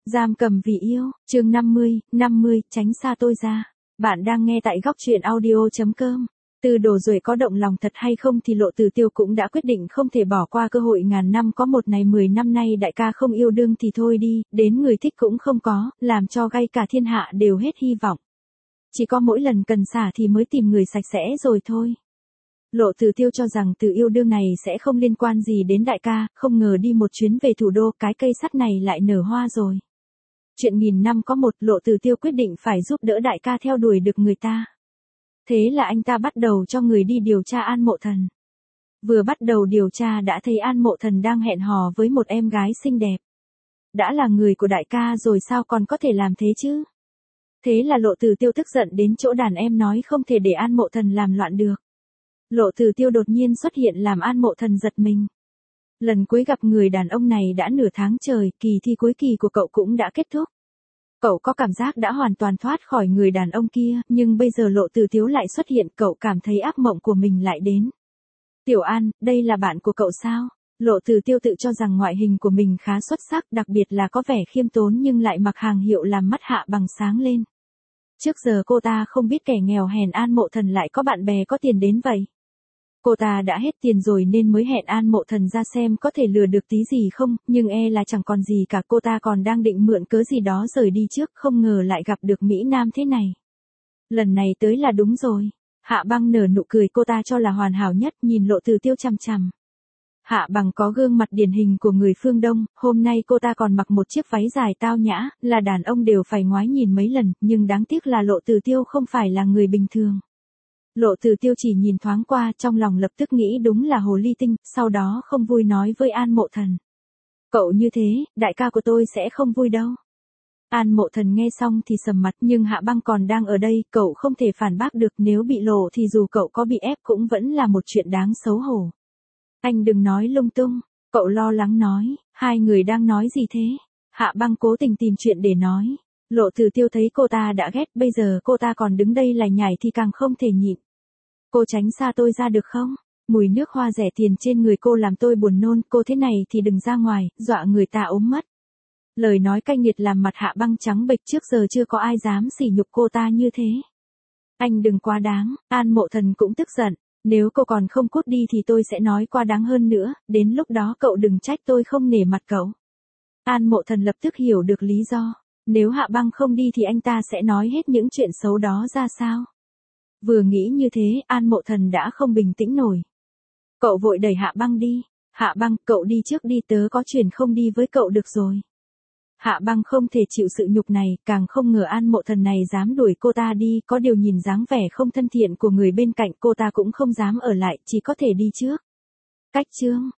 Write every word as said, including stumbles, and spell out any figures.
Giam cầm vì yêu, chương năm mươi, năm mươi, tránh xa tôi ra. Bạn đang nghe tại góc truyện audio chấm com. Từ Đồ Duệ có động lòng thật hay không thì Lộ Tử Tiêu cũng đã quyết định không thể bỏ qua cơ hội ngàn năm có một này, mười năm nay đại ca không yêu đương thì thôi đi, đến người thích cũng không có, làm cho gay cả thiên hạ đều hết hy vọng. Chỉ có mỗi lần cần xả thì mới tìm người sạch sẽ rồi thôi. Lộ Tử Tiêu cho rằng từ yêu đương này sẽ không liên quan gì đến đại ca, không ngờ đi một chuyến về thủ đô cái cây sắt này lại nở hoa rồi. Chuyện nghìn năm có một, Lộ Tử Tiêu quyết định phải giúp đỡ đại ca theo đuổi được người ta. Thế là anh ta bắt đầu cho người đi điều tra An Mộ Thần. Vừa bắt đầu điều tra đã thấy An Mộ Thần đang hẹn hò với một em gái xinh đẹp. Đã là người của đại ca rồi sao còn có thể làm thế chứ? Thế là Lộ Tử Tiêu tức giận đến chỗ đàn em nói không thể để An Mộ Thần làm loạn được. Lộ Tử Tiêu đột nhiên xuất hiện làm An Mộ Thần giật mình. Lần cuối gặp người đàn ông này đã nửa tháng trời, kỳ thi cuối kỳ của cậu cũng đã kết thúc. Cậu có cảm giác đã hoàn toàn thoát khỏi người đàn ông kia, nhưng bây giờ Lộ Tử Tiêu lại xuất hiện, cậu cảm thấy ác mộng của mình lại đến. Tiểu An, đây là bạn của cậu sao? Lộ Tử Tiêu tự cho rằng ngoại hình của mình khá xuất sắc, đặc biệt là có vẻ khiêm tốn nhưng lại mặc hàng hiệu làm mắt Hạ Bằng sáng lên. Trước giờ cô ta không biết kẻ nghèo hèn An Mộ Thần lại có bạn bè có tiền đến vậy. Cô ta đã hết tiền rồi nên mới hẹn An Mộ Thần ra xem có thể lừa được tí gì không, nhưng e là chẳng còn gì cả, cô ta còn đang định mượn cớ gì đó rời đi trước, không ngờ lại gặp được Mỹ Nam thế này. Lần này tới là đúng rồi. Hạ Băng nở nụ cười, cô ta cho là hoàn hảo nhất, nhìn Lộ Tử Tiêu chằm chằm. Hạ Bằng có gương mặt điển hình của người phương Đông, hôm nay cô ta còn mặc một chiếc váy dài tao nhã, là đàn ông đều phải ngoái nhìn mấy lần, nhưng đáng tiếc là Lộ Tử Tiêu không phải là người bình thường. Lộ Tử Tiêu chỉ nhìn thoáng qua, trong lòng lập tức nghĩ đúng là hồ ly tinh, sau đó không vui nói với An Mộ Thần. Cậu như thế, đại ca của tôi sẽ không vui đâu. An Mộ Thần nghe xong thì sầm mặt, nhưng Hạ Băng còn đang ở đây, cậu không thể phản bác được, nếu bị lộ thì dù cậu có bị ép cũng vẫn là một chuyện đáng xấu hổ. Anh đừng nói lung tung, cậu lo lắng nói, hai người đang nói gì thế? Hạ Băng cố tình tìm chuyện để nói. Lộ Tử Tiêu thấy cô ta đã ghét, bây giờ cô ta còn đứng đây lải nhải thì càng không thể nhịn. Cô tránh xa tôi ra được không? Mùi nước hoa rẻ tiền trên người cô làm tôi buồn nôn, cô thế này thì đừng ra ngoài, dọa người ta ốm mất. Lời nói cay nghiệt làm mặt Hạ Băng trắng bệch, trước giờ chưa có ai dám sỉ nhục cô ta như thế. Anh đừng quá đáng, An Mộ Thần cũng tức giận, nếu cô còn không cút đi thì tôi sẽ nói quá đáng hơn nữa, đến lúc đó cậu đừng trách tôi không nể mặt cậu. An Mộ Thần lập tức hiểu được lý do, nếu Hạ Băng không đi thì anh ta sẽ nói hết những chuyện xấu đó ra sao. Vừa nghĩ như thế, An Mộ Thần đã không bình tĩnh nổi. Cậu vội đẩy Hạ Băng đi. Hạ Băng, cậu đi trước đi, tớ có chuyện không đi với cậu được rồi. Hạ Băng không thể chịu sự nhục này, càng không ngờ An Mộ Thần này dám đuổi cô ta đi, có điều nhìn dáng vẻ không thân thiện của người bên cạnh cô ta cũng không dám ở lại, chỉ có thể đi trước. Cách chương,